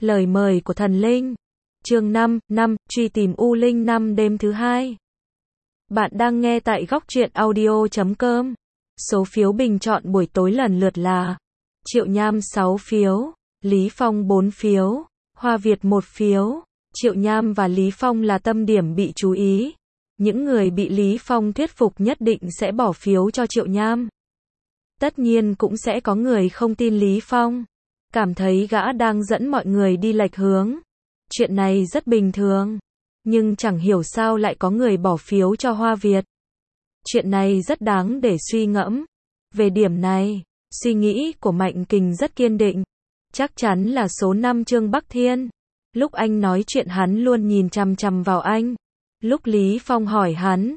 Lời mời của thần linh. Chương 5, truy tìm U Linh 5 đêm thứ 2. Bạn đang nghe tại góc truyện audio.com. Số phiếu bình chọn buổi tối lần lượt là Triệu Nham 6 phiếu, Lý Phong 4 phiếu, Hoa Việt 1 phiếu. Triệu Nham và Lý Phong là tâm điểm bị chú ý. Những người bị Lý Phong thuyết phục nhất định sẽ bỏ phiếu cho Triệu Nham. Tất nhiên cũng sẽ có người không tin Lý Phong, cảm thấy gã đang dẫn mọi người đi lệch hướng. Chuyện này rất bình thường, nhưng chẳng hiểu sao lại có người bỏ phiếu cho Hoa Việt. Chuyện này rất đáng để suy ngẫm. Về điểm này, suy nghĩ của Mạnh Kình rất kiên định. Chắc chắn là số 5 Trương Bắc Thiên. Lúc anh nói chuyện hắn luôn nhìn chằm chằm vào anh. Lúc Lý Phong hỏi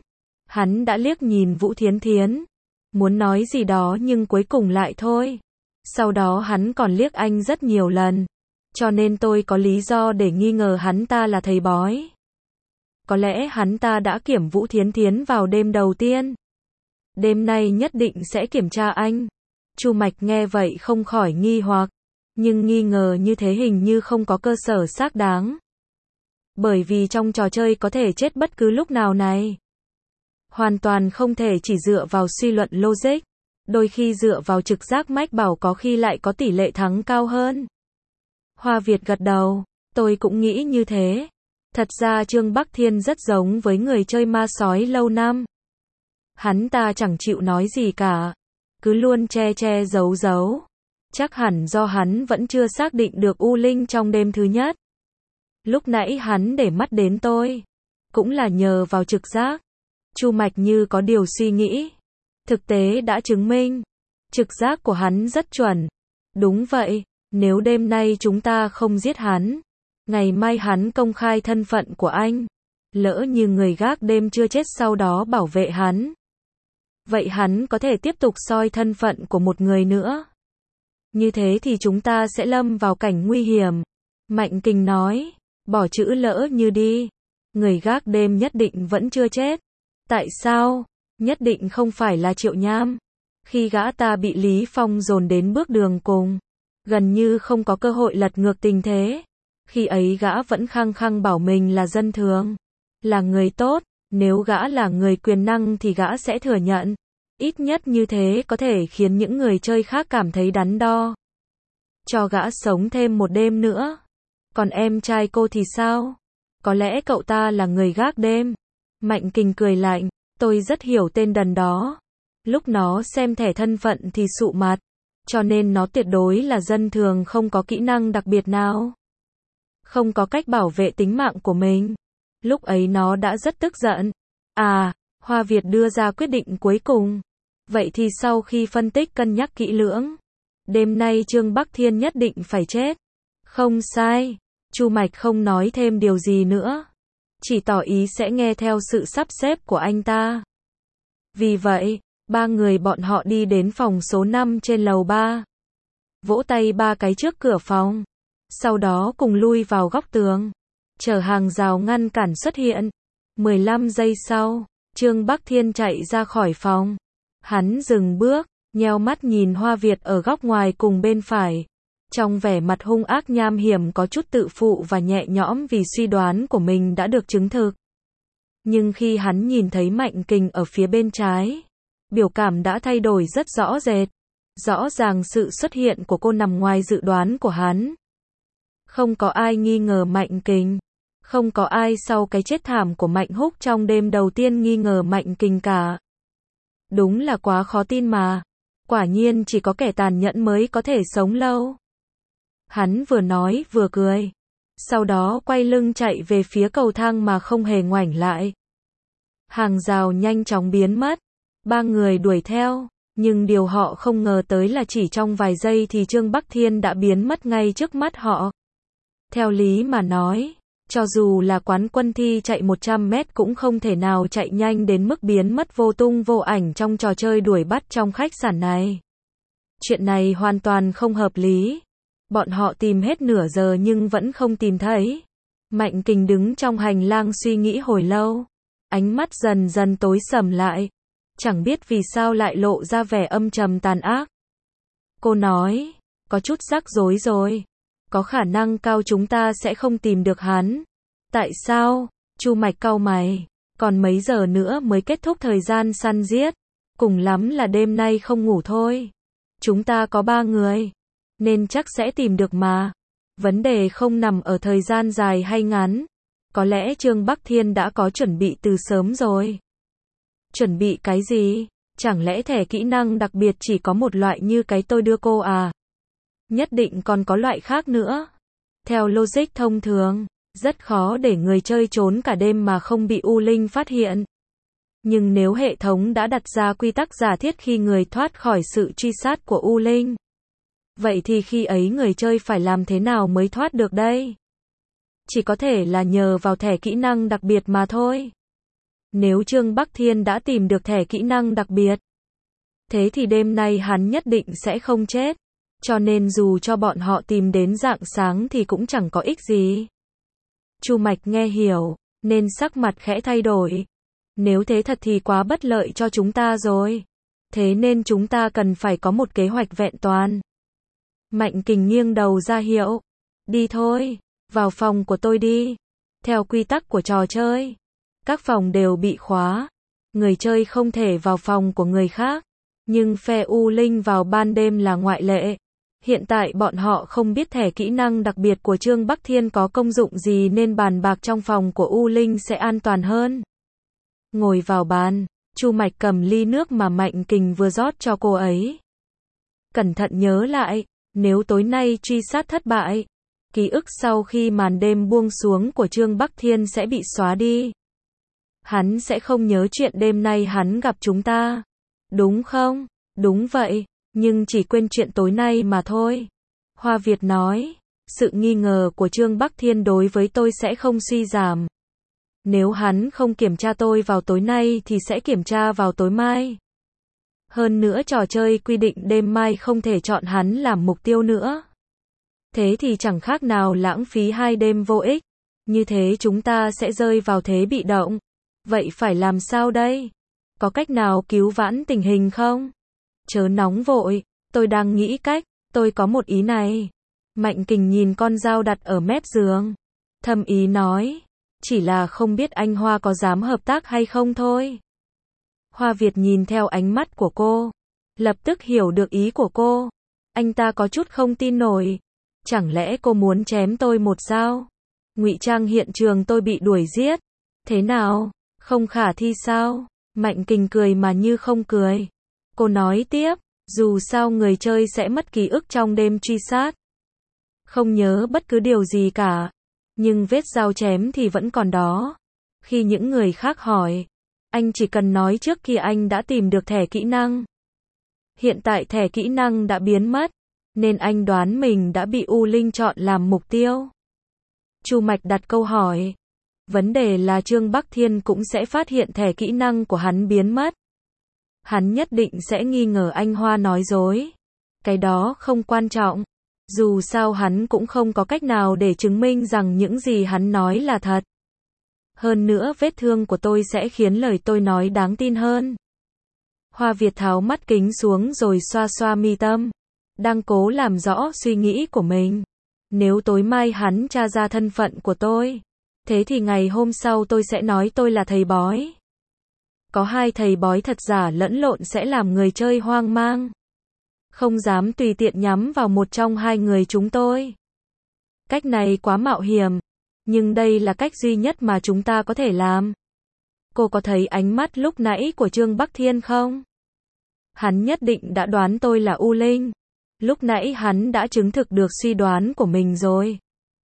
hắn đã liếc nhìn Vũ Thiến Thiến, muốn nói gì đó nhưng cuối cùng lại thôi. Sau đó hắn còn liếc anh rất nhiều lần, cho nên tôi có lý do để nghi ngờ hắn ta là thầy bói. Có lẽ hắn ta đã kiểm Vũ Thiến Thiến vào đêm đầu tiên. Đêm nay nhất định sẽ kiểm tra anh. Chu Mạch nghe vậy không khỏi nghi hoặc, nhưng nghi ngờ như thế hình như không có cơ sở xác đáng. Bởi vì trong trò chơi có thể chết bất cứ lúc nào này. Hoàn toàn không thể chỉ dựa vào suy luận logic. Đôi khi dựa vào trực giác mách bảo có khi lại có tỷ lệ thắng cao hơn. Hoa Việt gật đầu, tôi cũng nghĩ như thế. Thật ra Trương Bắc Thiên rất giống với người chơi ma sói lâu năm. Hắn ta chẳng chịu nói gì cả, cứ luôn che giấu. Chắc hẳn do hắn vẫn chưa xác định được U Linh trong đêm thứ nhất. Lúc nãy hắn để mắt đến tôi, cũng là nhờ vào trực giác. Chu Mạch như có điều suy nghĩ. Thực tế đã chứng minh, trực giác của hắn rất chuẩn. Đúng vậy, nếu đêm nay chúng ta không giết hắn, ngày mai hắn công khai thân phận của anh. Lỡ như người gác đêm chưa chết sau đó bảo vệ hắn, vậy hắn có thể tiếp tục soi thân phận của một người nữa. Như thế thì chúng ta sẽ lâm vào cảnh nguy hiểm. Mạnh Kình nói, bỏ chữ lỡ như đi. Người gác đêm nhất định vẫn chưa chết. Tại sao? Nhất định không phải là Triệu Nham. Khi gã ta bị Lý Phong dồn đến bước đường cùng, gần như không có cơ hội lật ngược tình thế. Khi ấy gã vẫn khăng khăng bảo mình là dân thường, là người tốt. Nếu gã là người quyền năng thì gã sẽ thừa nhận. Ít nhất như thế có thể khiến những người chơi khác cảm thấy đắn đo. Cho gã sống thêm một đêm nữa. Còn em trai cô thì sao? Có lẽ cậu ta là người gác đêm. Mạnh Kình cười lạnh, tôi rất hiểu tên đần đó. Lúc nó xem thẻ thân phận thì sụ mặt, cho nên nó tuyệt đối là dân thường không có kỹ năng đặc biệt nào. Không có cách bảo vệ tính mạng của mình. Lúc ấy nó đã rất tức giận. Hoa Việt đưa ra quyết định cuối cùng. Vậy thì sau khi phân tích cân nhắc kỹ lưỡng, đêm nay Trương Bắc Thiên nhất định phải chết. Không sai. Chu Mạch không nói thêm điều gì nữa, chỉ tỏ ý sẽ nghe theo sự sắp xếp của anh ta. Vì vậy, ba người bọn họ đi đến phòng số 5 trên lầu 3. Vỗ tay 3 cái trước cửa phòng. Sau đó cùng lui vào góc tường, chờ hàng rào ngăn cản xuất hiện. 15 giây sau, Trương Bắc Thiên chạy ra khỏi phòng. Hắn dừng bước, nheo mắt nhìn Hoa Việt ở góc ngoài cùng bên phải. Trong vẻ mặt hung ác nham hiểm có chút tự phụ và nhẹ nhõm vì suy đoán của mình đã được chứng thực. Nhưng khi hắn nhìn thấy Mạnh Kình ở phía bên trái, biểu cảm đã thay đổi rất rõ rệt. Rõ ràng sự xuất hiện của cô nằm ngoài dự đoán của hắn. Không có ai nghi ngờ Mạnh Kình. Không có ai sau cái chết thảm của Mạnh Húc trong đêm đầu tiên nghi ngờ Mạnh Kình cả. Đúng là quá khó tin mà. Quả nhiên chỉ có kẻ tàn nhẫn mới có thể sống lâu. Hắn vừa nói vừa cười. Sau đó quay lưng chạy về phía cầu thang mà không hề ngoảnh lại. Hàng rào nhanh chóng biến mất. Ba người đuổi theo. Nhưng điều họ không ngờ tới là chỉ trong vài giây thì Trương Bắc Thiên đã biến mất ngay trước mắt họ. Theo lý mà nói, cho dù là Quán Quân Thi chạy 100 mét cũng không thể nào chạy nhanh đến mức biến mất vô tung vô ảnh trong trò chơi đuổi bắt trong khách sạn này. Chuyện này hoàn toàn không hợp lý. Bọn họ tìm hết nửa giờ nhưng vẫn không tìm thấy. Mạnh Kình đứng trong hành lang suy nghĩ hồi lâu. Ánh mắt dần dần tối sầm lại. Chẳng biết vì sao lại lộ ra vẻ âm trầm tàn ác. Cô nói, có chút rắc rối rồi. Có khả năng cao chúng ta sẽ không tìm được hắn. Tại sao? Chu Mạch cau mày. Còn mấy giờ nữa mới kết thúc thời gian săn giết? Cùng lắm là đêm nay không ngủ thôi. Chúng ta có 3 người, nên chắc sẽ tìm được mà. Vấn đề không nằm ở thời gian dài hay ngắn. Có lẽ Trương Bắc Thiên đã có chuẩn bị từ sớm rồi. Chuẩn bị cái gì? Chẳng lẽ thẻ kỹ năng đặc biệt chỉ có một loại như cái tôi đưa cô à? Nhất định còn có loại khác nữa. Theo logic thông thường, rất khó để người chơi trốn cả đêm mà không bị U Linh phát hiện. Nhưng nếu hệ thống đã đặt ra quy tắc giả thiết khi người thoát khỏi sự truy sát của U Linh, vậy thì khi ấy người chơi phải làm thế nào mới thoát được đây? Chỉ có thể là nhờ vào thẻ kỹ năng đặc biệt mà thôi. Nếu Trương Bắc Thiên đã tìm được thẻ kỹ năng đặc biệt, thế thì đêm nay hắn nhất định sẽ không chết. Cho nên dù cho bọn họ tìm đến rạng sáng thì cũng chẳng có ích gì. Chu Mạch nghe hiểu, nên sắc mặt khẽ thay đổi. Nếu thế thật thì quá bất lợi cho chúng ta rồi. Thế nên chúng ta cần phải có một kế hoạch vẹn toàn. Mạnh Kình nghiêng đầu ra hiệu. Đi thôi, vào phòng của tôi đi. Theo quy tắc của trò chơi, các phòng đều bị khóa. Người chơi không thể vào phòng của người khác. Nhưng phe U Linh vào ban đêm là ngoại lệ. Hiện tại bọn họ không biết thẻ kỹ năng đặc biệt của Trương Bắc Thiên có công dụng gì nên bàn bạc trong phòng của U Linh sẽ an toàn hơn. Ngồi vào bàn, Chu Mạch cầm ly nước mà Mạnh Kình vừa rót cho cô ấy. Cẩn thận nhớ lại, nếu tối nay truy sát thất bại, ký ức sau khi màn đêm buông xuống của Trương Bắc Thiên sẽ bị xóa đi. Hắn sẽ không nhớ chuyện đêm nay hắn gặp chúng ta. Đúng không? Đúng vậy, nhưng chỉ quên chuyện tối nay mà thôi. Hoa Việt nói, sự nghi ngờ của Trương Bắc Thiên đối với tôi sẽ không suy giảm. Nếu hắn không kiểm tra tôi vào tối nay thì sẽ kiểm tra vào tối mai. Hơn nữa trò chơi quy định đêm mai không thể chọn hắn làm mục tiêu nữa. Thế thì chẳng khác nào lãng phí 2 đêm vô ích. Như thế chúng ta sẽ rơi vào thế bị động. Vậy phải làm sao đây? Có cách nào cứu vãn tình hình không? Chớ nóng vội, tôi đang nghĩ cách, tôi có một ý này. Mạnh Kình nhìn con dao đặt ở mép giường. Thâm ý nói, chỉ là không biết anh Hoa có dám hợp tác hay không thôi. Hoa Việt nhìn theo ánh mắt của cô, lập tức hiểu được ý của cô. Anh ta có chút không tin nổi. Chẳng lẽ cô muốn chém tôi một dao? Ngụy trang hiện trường tôi bị đuổi giết. Thế nào? Không khả thi sao? Mạnh Kình cười mà như không cười. Cô nói tiếp, dù sao người chơi sẽ mất ký ức trong đêm truy sát. Không nhớ bất cứ điều gì cả. Nhưng vết dao chém thì vẫn còn đó. Khi những người khác hỏi, anh chỉ cần nói trước khi anh đã tìm được thẻ kỹ năng. Hiện tại thẻ kỹ năng đã biến mất, nên anh đoán mình đã bị U Linh chọn làm mục tiêu. Chu Mạch đặt câu hỏi. Vấn đề là Trương Bắc Thiên cũng sẽ phát hiện thẻ kỹ năng của hắn biến mất. Hắn nhất định sẽ nghi ngờ anh Hoa nói dối. Cái đó không quan trọng. Dù sao hắn cũng không có cách nào để chứng minh rằng những gì hắn nói là thật. Hơn nữa vết thương của tôi sẽ khiến lời tôi nói đáng tin hơn. Hoa Việt tháo mắt kính xuống rồi xoa xoa mi tâm. Đang cố làm rõ suy nghĩ của mình. Nếu tối mai hắn tra ra thân phận của tôi, thế thì ngày hôm sau tôi sẽ nói tôi là thầy bói. Có 2 thầy bói thật giả lẫn lộn sẽ làm người chơi hoang mang. Không dám tùy tiện nhắm vào một trong 2 người chúng tôi. Cách này quá mạo hiểm, nhưng đây là cách duy nhất mà chúng ta có thể làm. Cô có thấy ánh mắt lúc nãy của Trương Bắc Thiên không? Hắn nhất định đã đoán tôi là U Linh. Lúc nãy hắn đã chứng thực được suy đoán của mình rồi.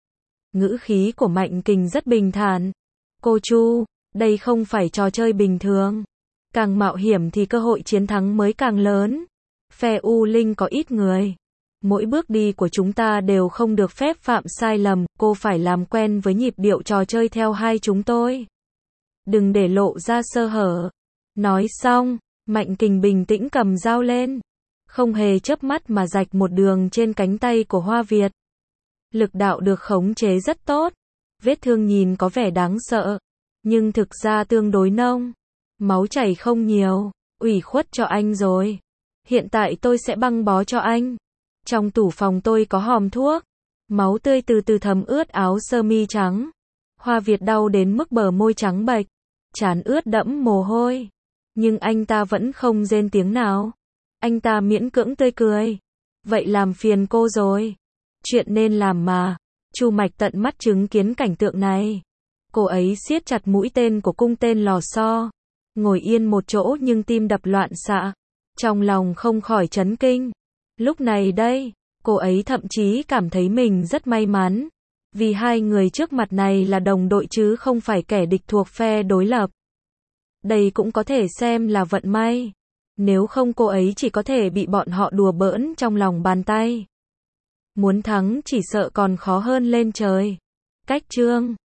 Ngữ khí của Mạnh Kình rất bình thản. Cô Chu, đây không phải trò chơi bình thường. Càng mạo hiểm thì cơ hội chiến thắng mới càng lớn. Phe U Linh có ít người. Mỗi bước đi của chúng ta đều không được phép phạm sai lầm. Cô phải làm quen với nhịp điệu trò chơi theo 2 chúng tôi. Đừng để lộ ra sơ hở. Nói xong, Mạnh Kình bình tĩnh cầm dao lên. Không hề chớp mắt mà rạch một đường trên cánh tay của Hoa Việt. Lực đạo được khống chế rất tốt. Vết thương nhìn có vẻ đáng sợ, nhưng thực ra tương đối nông. Máu chảy không nhiều. Ủy khuất cho anh rồi. Hiện tại tôi sẽ băng bó cho anh. Trong tủ phòng tôi có hòm thuốc. Máu tươi từ từ thấm ướt áo sơ mi trắng. Hoa Việt đau đến mức bờ môi trắng bệch, trán ướt đẫm mồ hôi. Nhưng anh ta vẫn không rên tiếng nào. Anh ta miễn cưỡng tươi cười. Vậy làm phiền cô rồi. Chuyện nên làm mà. Chu Mạch tận mắt chứng kiến cảnh tượng này. Cô ấy siết chặt mũi tên của cung tên lò xo. Ngồi yên một chỗ nhưng tim đập loạn xạ. Trong lòng không khỏi chấn kinh. Lúc này đây, cô ấy thậm chí cảm thấy mình rất may mắn. Vì hai người trước mặt này là đồng đội chứ không phải kẻ địch thuộc phe đối lập. Đây cũng có thể xem là vận may. Nếu không cô ấy chỉ có thể bị bọn họ đùa bỡn trong lòng bàn tay. Muốn thắng chỉ sợ còn khó hơn lên trời. Cách chương